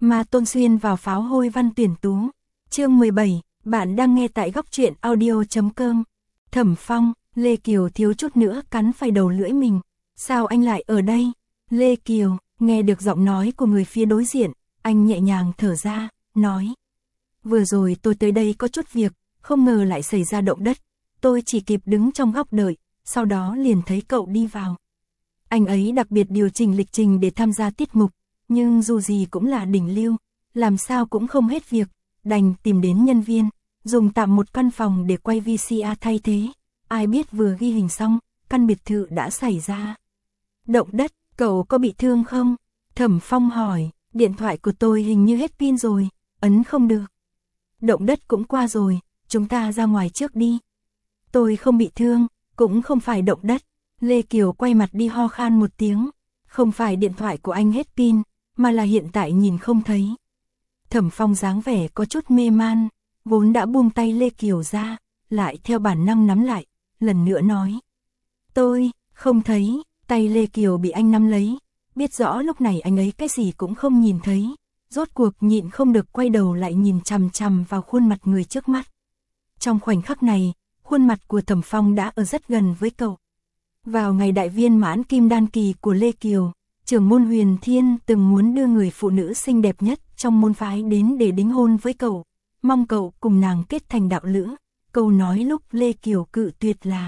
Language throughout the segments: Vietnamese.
Ma Tôn xuyên vào pháo hôi văn tuyển tú. Chương 17, bạn đang nghe tại góc truyện audio.com. Thẩm Phong, Lê Kiều thiếu chút nữa cắn phải đầu lưỡi mình. Sao anh lại ở đây? Lê Kiều, nghe được giọng nói của người phía đối diện, anh nhẹ nhàng thở ra, nói. Vừa rồi tôi tới đây có chút việc, không ngờ lại xảy ra động đất. Tôi chỉ kịp đứng trong góc đợi, sau đó liền thấy cậu đi vào. Anh ấy đặc biệt điều chỉnh lịch trình để tham gia tiết mục, nhưng dù gì cũng là đỉnh lưu, làm sao cũng không hết việc, đành tìm đến nhân viên, dùng tạm một căn phòng để quay VCR thay thế. Ai biết vừa ghi hình xong, căn biệt thự đã xảy ra động đất, cậu có bị thương không? Thẩm Phong hỏi, điện thoại của tôi hình như hết pin rồi, ấn không được. Động đất cũng qua rồi, chúng ta ra ngoài trước đi. Tôi không bị thương, cũng không phải động đất. Lê Kiều quay mặt đi ho khan một tiếng. Không phải điện thoại của anh hết pin, mà là hiện tại nhìn không thấy. Thẩm Phong dáng vẻ có chút mê man, vốn đã buông tay Lê Kiều ra, lại theo bản năng nắm lại, lần nữa nói. Tôi, không thấy, tay Lê Kiều bị anh nắm lấy, biết rõ lúc này anh ấy cái gì cũng không nhìn thấy. Rốt cuộc nhịn không được quay đầu lại nhìn chằm chằm vào khuôn mặt người trước mắt. Trong khoảnh khắc này, khuôn mặt của Thẩm Phong đã ở rất gần với cậu. Vào ngày đại viên mãn kim đan kỳ của Lê Kiều, trưởng môn Huyền Thiên từng muốn đưa người phụ nữ xinh đẹp nhất trong môn phái đến để đính hôn với cậu, mong cậu cùng nàng kết thành đạo lữ. Câu nói lúc Lê Kiều cự tuyệt là: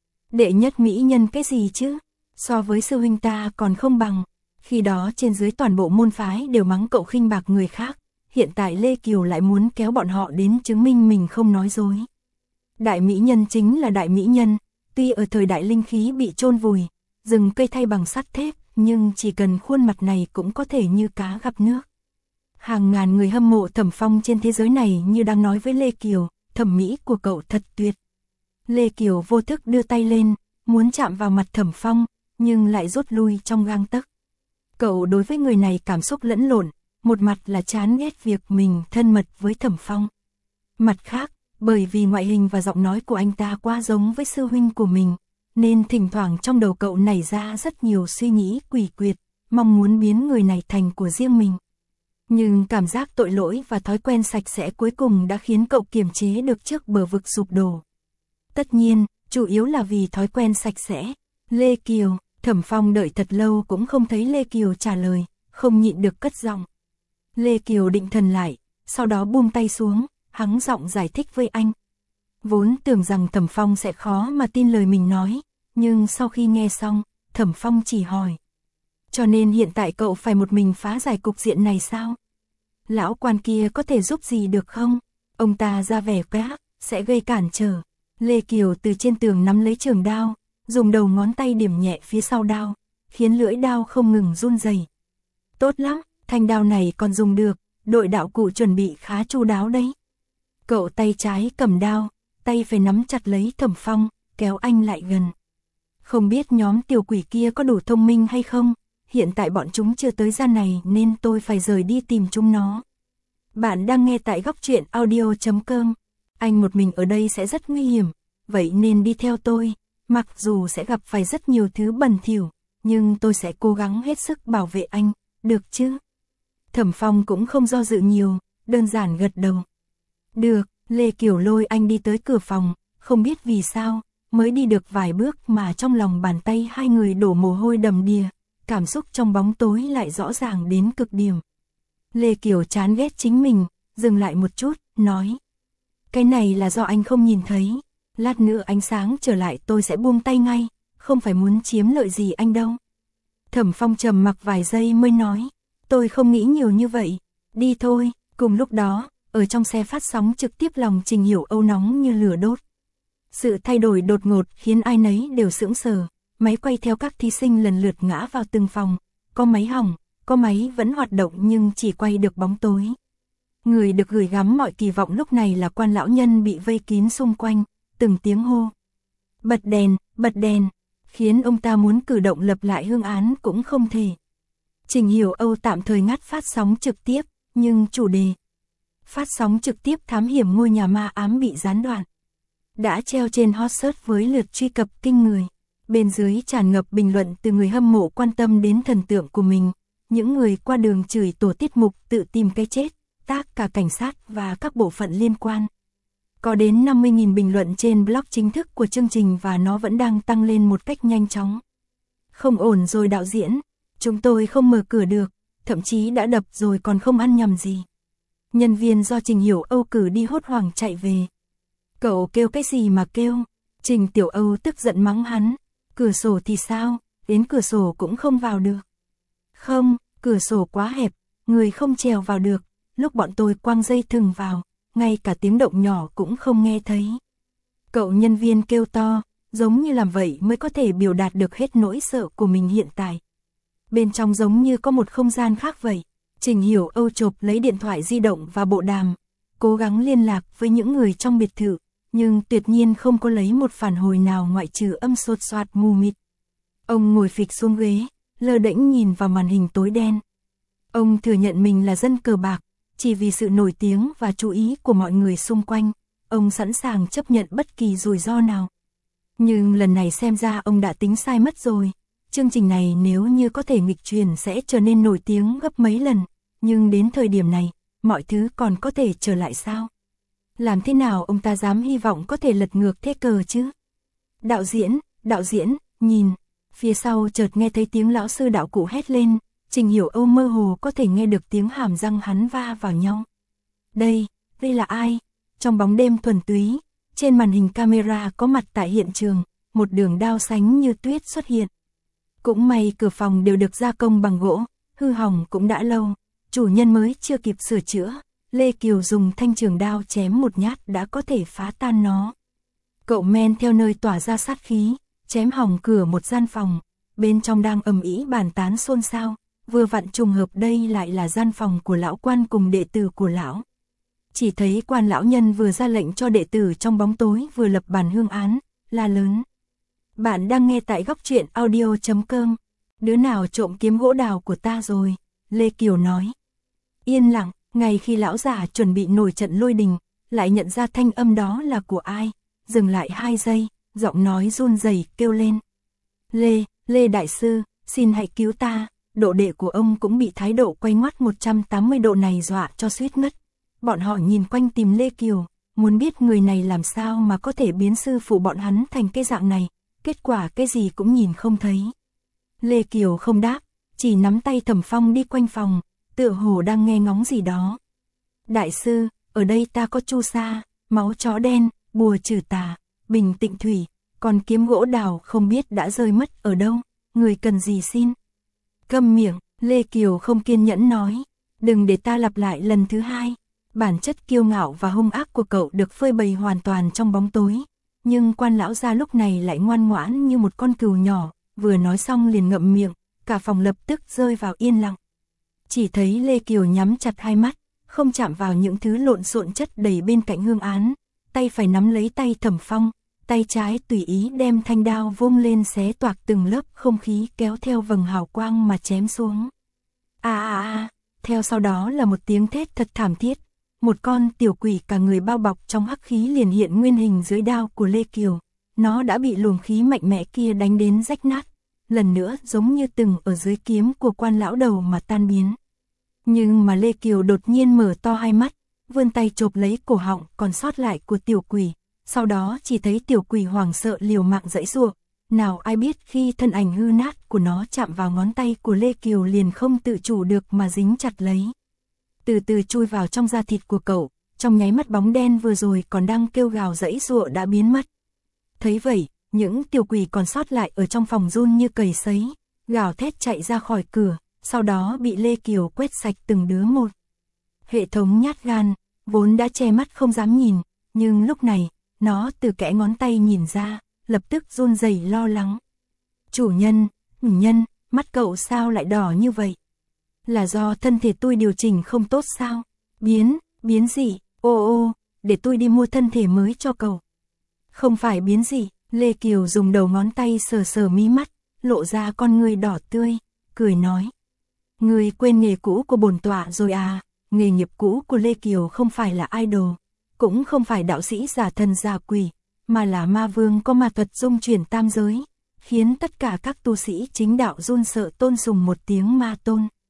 đệ nhất mỹ nhân cái gì chứ, so với sư huynh ta còn không bằng. Khi đó trên dưới toàn bộ môn phái đều mắng cậu khinh bạc người khác, hiện tại Lê Kiều lại muốn kéo bọn họ đến chứng minh mình không nói dối. Đại mỹ nhân chính là đại mỹ nhân, tuy ở thời đại linh khí bị chôn vùi, rừng cây thay bằng sắt thép, nhưng chỉ cần khuôn mặt này cũng có thể như cá gặp nước. Hàng ngàn người hâm mộ Thẩm Phong trên thế giới này như đang nói với Lê Kiều, thẩm mỹ của cậu thật tuyệt. Lê Kiều vô thức đưa tay lên, muốn chạm vào mặt Thẩm Phong, nhưng lại rút lui trong gang tấc. Cậu đối với người này cảm xúc lẫn lộn, một mặt là chán ghét việc mình thân mật với Thẩm Phong. Mặt khác, bởi vì ngoại hình và giọng nói của anh ta quá giống với sư huynh của mình, nên thỉnh thoảng trong đầu cậu nảy ra rất nhiều suy nghĩ quỷ quyệt, mong muốn biến người này thành của riêng mình. Nhưng cảm giác tội lỗi và thói quen sạch sẽ cuối cùng đã khiến cậu kiềm chế được trước bờ vực sụp đổ. Tất nhiên, chủ yếu là vì thói quen sạch sẽ. Lê Kiều, Thẩm Phong đợi thật lâu cũng không thấy Lê Kiều trả lời, không nhịn được cất giọng. Lê Kiều định thần lại, sau đó buông tay xuống, hắng giọng giải thích với anh. Vốn tưởng rằng Thẩm Phong sẽ khó mà tin lời mình nói, nhưng sau khi nghe xong, Thẩm Phong chỉ hỏi. Cho nên hiện tại cậu phải một mình phá giải cục diện này sao? Lão quan kia có thể giúp gì được không? Ông ta ra vẻ quát, sẽ gây cản trở. Lê Kiều từ trên tường nắm lấy trường đao, dùng đầu ngón tay điểm nhẹ phía sau đao, khiến lưỡi đao không ngừng run rẩy. Tốt lắm, thanh đao này còn dùng được, đội đạo cụ chuẩn bị khá chu đáo đấy. Cậu tay trái cầm đao, tay phải nắm chặt lấy Thẩm Phong, kéo anh lại gần. Không biết nhóm tiểu quỷ kia có đủ thông minh hay không, hiện tại bọn chúng chưa tới gian này nên tôi phải rời đi tìm chúng nó. Bạn đang nghe tại góc truyện audio.com. Anh một mình ở đây sẽ rất nguy hiểm, vậy nên đi theo tôi. Mặc dù sẽ gặp phải rất nhiều thứ bẩn thỉu, nhưng tôi sẽ cố gắng hết sức bảo vệ anh, được chứ? Thẩm Phong cũng không do dự nhiều, đơn giản gật đầu. Được, Lê Kiều lôi anh đi tới cửa phòng, không biết vì sao, mới đi được vài bước mà trong lòng bàn tay hai người đổ mồ hôi đầm đìa, cảm xúc trong bóng tối lại rõ ràng đến cực điểm. Lê Kiều chán ghét chính mình, dừng lại một chút, nói. Cái này là do anh không nhìn thấy. Lát nữa ánh sáng trở lại tôi sẽ buông tay ngay, không phải muốn chiếm lợi gì anh đâu. Thẩm Phong trầm mặc vài giây mới nói, tôi không nghĩ nhiều như vậy, đi thôi. Cùng lúc đó, ở trong xe phát sóng trực tiếp lòng Trình Hiểu Âu nóng như lửa đốt. Sự thay đổi đột ngột khiến ai nấy đều sững sờ, máy quay theo các thí sinh lần lượt ngã vào từng phòng, có máy hỏng, có máy vẫn hoạt động nhưng chỉ quay được bóng tối. Người được gửi gắm mọi kỳ vọng lúc này là Quan lão nhân bị vây kín xung quanh. Từng tiếng hô, bật đèn, khiến ông ta muốn cử động lập lại hương án cũng không thể. Trình Hiểu Âu tạm thời ngắt phát sóng trực tiếp, nhưng chủ đề phát sóng trực tiếp thám hiểm ngôi nhà ma ám bị gián đoạn. Đã treo trên hot search với lượt truy cập kinh người. Bên dưới tràn ngập bình luận từ người hâm mộ quan tâm đến thần tượng của mình, những người qua đường chửi tổ tiết mục tự tìm cái chết, tác cả cảnh sát và các bộ phận liên quan. Có đến 50.000 bình luận trên blog chính thức của chương trình và nó vẫn đang tăng lên một cách nhanh chóng. Không ổn rồi đạo diễn, chúng tôi không mở cửa được, thậm chí đã đập rồi còn không ăn nhầm gì. Nhân viên do Trình Hiểu Âu cử đi hốt hoảng chạy về. Cậu kêu cái gì mà kêu? Trình Tiểu Âu tức giận mắng hắn. Cửa sổ thì sao, đến cửa sổ cũng không vào được. Không, cửa sổ quá hẹp, người không trèo vào được, lúc bọn tôi quăng dây thừng vào, ngay cả tiếng động nhỏ cũng không nghe thấy. Cậu nhân viên kêu to, giống như làm vậy mới có thể biểu đạt được hết nỗi sợ của mình hiện tại. Bên trong giống như có một không gian khác vậy. Trình Hiểu Âu chộp lấy điện thoại di động và bộ đàm, cố gắng liên lạc với những người trong biệt thự, nhưng tuyệt nhiên không có lấy một phản hồi nào ngoại trừ âm sột soạt mù mịt. Ông ngồi phịch xuống ghế, lơ đễnh nhìn vào màn hình tối đen. Ông thừa nhận mình là dân cờ bạc, chỉ vì sự nổi tiếng và chú ý của mọi người xung quanh, ông sẵn sàng chấp nhận bất kỳ rủi ro nào. Nhưng lần này xem ra ông đã tính sai mất rồi. Chương trình này nếu như có thể nghịch truyền sẽ trở nên nổi tiếng gấp mấy lần, nhưng đến thời điểm này, mọi thứ còn có thể trở lại sao? Làm thế nào ông ta dám hy vọng có thể lật ngược thế cờ chứ? Đạo diễn, nhìn, phía sau chợt nghe thấy tiếng lão sư đạo cụ hét lên, Trình Hiểu Âu mơ hồ có thể nghe được tiếng hàm răng hắn va vào nhau. Đây là ai? Trong bóng đêm thuần túy, trên màn hình camera có mặt tại hiện trường, một đường đao sánh như tuyết xuất hiện. Cũng may cửa phòng đều được gia công bằng gỗ, hư hỏng cũng đã lâu, chủ nhân mới chưa kịp sửa chữa, Lê Kiều dùng thanh trường đao chém một nhát đã có thể phá tan nó. Cậu men theo nơi tỏa ra sát khí, chém hỏng cửa một gian phòng, bên trong đang ầm ĩ bàn tán xôn xao, vừa vặn trùng hợp đây lại là gian phòng của lão quan cùng đệ tử của lão. Chỉ thấy quan lão nhân vừa ra lệnh cho đệ tử trong bóng tối vừa lập bàn hương án, la lớn. Bạn đang nghe tại góc truyện audio.com. Đứa nào trộm kiếm gỗ đào của ta rồi? Lê Kiều nói. Yên lặng, ngay khi lão già chuẩn bị nổi trận lôi đình, lại nhận ra thanh âm đó là của ai. Dừng lại 2 giây, giọng nói run rẩy kêu lên. Lê Đại Sư, xin hãy cứu ta. Độ đệ của ông cũng bị thái độ quay ngoắt 180 độ này dọa cho suýt ngất. Bọn họ nhìn quanh tìm Lê Kiều, muốn biết người này làm sao mà có thể biến sư phụ bọn hắn thành cái dạng này. Kết quả cái gì cũng nhìn không thấy. Lê Kiều không đáp, chỉ nắm tay Thẩm Phong đi quanh phòng, tựa hồ đang nghe ngóng gì đó. Đại sư, ở đây ta có chu sa, máu chó đen, bùa trừ tà, bình tịnh thủy, còn kiếm gỗ đào không biết đã rơi mất ở đâu, người cần gì xin. Câm miệng, Lê Kiều không kiên nhẫn nói, đừng để ta lặp lại lần thứ 2. Bản chất kiêu ngạo và hung ác của cậu được phơi bày hoàn toàn trong bóng tối. Nhưng quan lão gia lúc này lại ngoan ngoãn như một con cừu nhỏ, vừa nói xong liền ngậm miệng, cả phòng lập tức rơi vào yên lặng. Chỉ thấy Lê Kiều nhắm chặt hai mắt, không chạm vào những thứ lộn xộn chất đầy bên cạnh hương án, tay phải nắm lấy tay Thẩm Phong, tay trái tùy ý đem thanh đao vung lên xé toạc từng lớp không khí kéo theo vầng hào quang mà chém xuống. Theo sau đó là một tiếng thét thật thảm thiết. Một con tiểu quỷ cả người bao bọc trong hắc khí liền hiện nguyên hình dưới đao của Lê Kiều. Nó đã bị luồng khí mạnh mẽ kia đánh đến rách nát, lần nữa giống như từng ở dưới kiếm của quan lão đầu mà tan biến. Nhưng mà Lê Kiều đột nhiên mở to hai mắt, vươn tay chộp lấy cổ họng còn sót lại của tiểu quỷ. Sau đó chỉ thấy tiểu quỷ hoảng sợ liều mạng giãy giụa. Nào ai biết khi thân ảnh hư nát của nó chạm vào ngón tay của Lê Kiều liền không tự chủ được mà dính chặt lấy. Từ từ chui vào trong da thịt của cậu, trong nháy mắt bóng đen vừa rồi còn đang kêu gào giãy giụa đã biến mất. Thấy vậy, những tiểu quỷ còn sót lại ở trong phòng run như cầy sấy, gào thét chạy ra khỏi cửa, sau đó bị Lê Kiều quét sạch từng đứa một. Hệ thống nhát gan, vốn đã che mắt không dám nhìn, nhưng lúc này, nó từ kẽ ngón tay nhìn ra, lập tức run rẩy lo lắng. Chủ nhân, mắt cậu sao lại đỏ như vậy? Là do thân thể tôi điều chỉnh không tốt sao? Biến gì? Để tôi đi mua thân thể mới cho cậu. Không phải biến gì, Lê Kiều dùng đầu ngón tay sờ sờ mí mắt, lộ ra con ngươi đỏ tươi, cười nói. Người quên nghề cũ của bổn tọa rồi à? Nghề nghiệp cũ của Lê Kiều không phải là idol, cũng không phải đạo sĩ giả thần giả quỷ, mà là ma vương có ma thuật dung chuyển tam giới, khiến tất cả các tu sĩ chính đạo run sợ tôn sùng một tiếng ma tôn.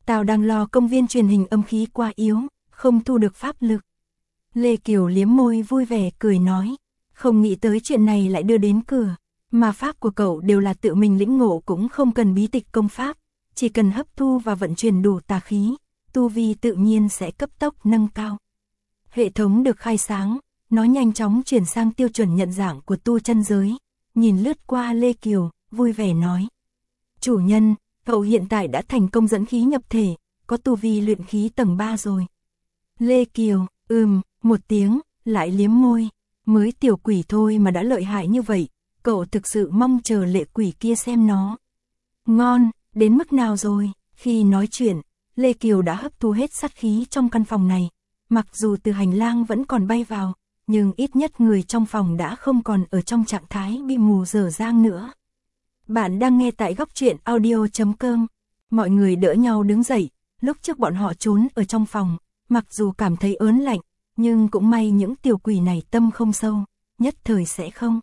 Tao đang lo công viên truyền hình âm khí quá yếu, không thu được pháp lực. Lê Kiều liếm môi vui vẻ cười nói, không nghĩ tới chuyện này lại đưa đến cửa, mà pháp của cậu đều là tự mình lĩnh ngộ, cũng không cần bí tịch công pháp, chỉ cần hấp thu và vận chuyển đủ tà khí, tu vi tự nhiên sẽ cấp tốc nâng cao. Hệ thống được khai sáng, nó nhanh chóng chuyển sang tiêu chuẩn nhận dạng của tu chân giới, nhìn lướt qua Lê Kiều, vui vẻ nói. Chủ nhân, cậu hiện tại đã thành công dẫn khí nhập thể, có tu vi luyện khí tầng 3 rồi. Lê Kiều, một tiếng, lại liếm môi, mới tiểu quỷ thôi mà đã lợi hại như vậy, cậu thực sự mong chờ lệ quỷ kia xem nó. Ngon, đến mức nào rồi? Khi nói chuyện, Lê Kiều đã hấp thu hết sát khí trong căn phòng này, mặc dù từ hành lang vẫn còn bay vào, nhưng ít nhất người trong phòng đã không còn ở trong trạng thái bị mù dở dang nữa. Bạn đang nghe tại góc truyện audio.com. Mọi người đỡ nhau đứng dậy, lúc trước bọn họ trốn ở trong phòng, mặc dù cảm thấy ớn lạnh, nhưng cũng may những tiểu quỷ này tâm không sâu, nhất thời sẽ không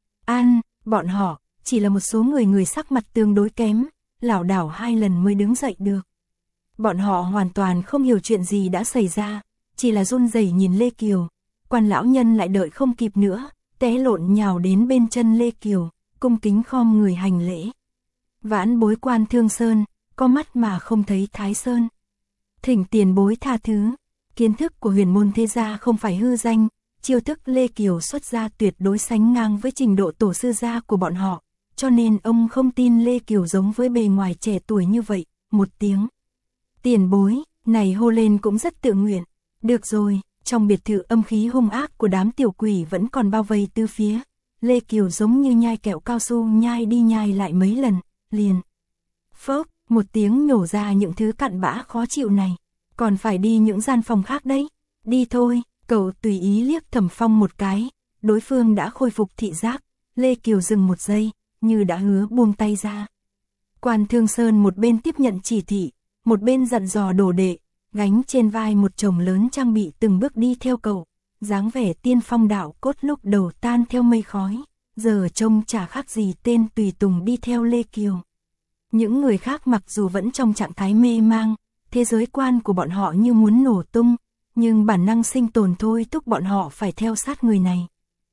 bọn họ, chỉ là một số người sắc mặt tương đối kém, lảo đảo 2 lần mới đứng dậy được. Bọn họ hoàn toàn không hiểu chuyện gì đã xảy ra, chỉ là run rẩy nhìn Lê Kiều. Quan lão nhân lại đợi không kịp nữa, té lộn nhào đến bên chân Lê Kiều, cung kính khom người hành lễ. Vãn bối Quan Thương Sơn, có mắt mà không thấy Thái Sơn. Thỉnh tiền bối tha thứ, kiến thức của huyền môn thế gia không phải hư danh, chiêu thức Lê Kiều xuất ra tuyệt đối sánh ngang với trình độ tổ sư gia của bọn họ, cho nên ông không tin Lê Kiều giống với bề ngoài trẻ tuổi như vậy. Một tiếng tiền bối, này hô lên cũng rất tự nguyện. Được rồi, trong biệt thự âm khí hung ác của đám tiểu quỷ vẫn còn bao vây tứ phía. Lê Kiều giống như nhai kẹo cao su nhai đi nhai lại mấy lần, liền phốc, một tiếng nhổ ra những thứ cặn bã khó chịu này. Còn phải đi những gian phòng khác đấy. Đi thôi, cậu tùy ý liếc Thẩm Phong một cái, đối phương đã khôi phục thị giác. Lê Kiều dừng một giây, như đã hứa buông tay ra. Quan Thương Sơn một bên tiếp nhận chỉ thị, một bên dặn dò đồ đệ, gánh trên vai một chồng lớn trang bị từng bước đi theo cậu, dáng vẻ tiên phong đạo cốt lúc đầu tan theo mây khói, giờ trông chả khác gì tên tùy tùng đi theo Lê Kiều. Những người khác mặc dù vẫn trong trạng thái mê mang, thế giới quan của bọn họ như muốn nổ tung, nhưng bản năng sinh tồn thôi thúc bọn họ phải theo sát người này.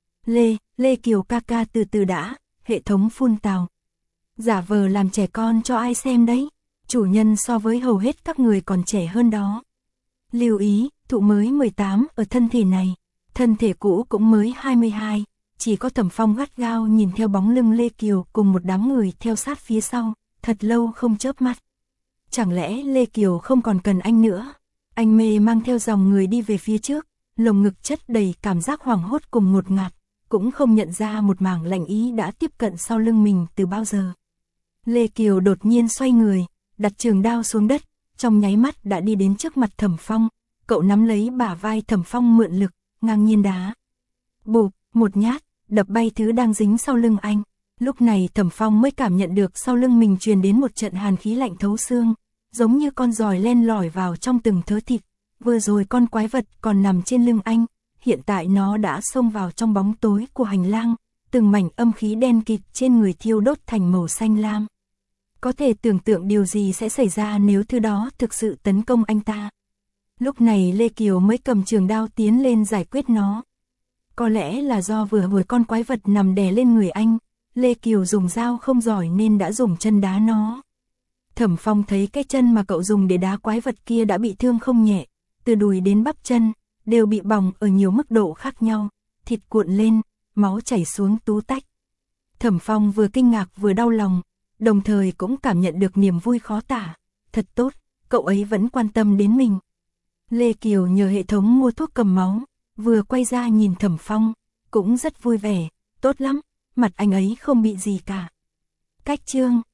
Lê Kiều ca ca từ từ đã, hệ thống phun tào. Giả vờ làm trẻ con cho ai xem đấy, chủ nhân so với hầu hết các người còn trẻ hơn đó. Lưu ý, thụ mới 18 ở thân thể này, thân thể cũ cũng mới 22, chỉ có Thẩm Phong gắt gao nhìn theo bóng lưng Lê Kiều cùng một đám người theo sát phía sau, thật lâu không chớp mắt. Chẳng lẽ Lê Kiều không còn cần anh nữa? Anh mê mang theo dòng người đi về phía trước, lồng ngực chất đầy cảm giác hoảng hốt cùng ngột ngạt, cũng không nhận ra một mảng lạnh ý đã tiếp cận sau lưng mình từ bao giờ. Lê Kiều đột nhiên xoay người, đặt trường đao xuống đất, trong nháy mắt đã đi đến trước mặt Thẩm Phong, cậu nắm lấy bả vai Thẩm Phong mượn lực, ngang nhiên đá. Bụp, một nhát, đập bay thứ đang dính sau lưng anh. Lúc này Thẩm Phong mới cảm nhận được sau lưng mình truyền đến một trận hàn khí lạnh thấu xương, giống như con giòi len lỏi vào trong từng thớ thịt. Vừa rồi con quái vật còn nằm trên lưng anh, hiện tại nó đã xông vào trong bóng tối của hành lang, từng mảnh âm khí đen kịt trên người thiêu đốt thành màu xanh lam. Có thể tưởng tượng điều gì sẽ xảy ra nếu thứ đó thực sự tấn công anh ta. Lúc này Lê Kiều mới cầm trường đao tiến lên giải quyết nó. Có lẽ là do vừa rồi con quái vật nằm đè lên người anh, Lê Kiều dùng dao không giỏi nên đã dùng chân đá nó. Thẩm Phong thấy cái chân mà cậu dùng để đá quái vật kia đã bị thương không nhẹ, từ đùi đến bắp chân, đều bị bỏng ở nhiều mức độ khác nhau, thịt cuộn lên, máu chảy xuống tú tách. Thẩm Phong vừa kinh ngạc vừa đau lòng, đồng thời cũng cảm nhận được niềm vui khó tả. Thật tốt, cậu ấy vẫn quan tâm đến mình. Lê Kiều nhờ hệ thống mua thuốc cầm máu, vừa quay ra nhìn Thẩm Phong, cũng rất vui vẻ, tốt lắm, mặt anh ấy không bị gì cả. Cách chương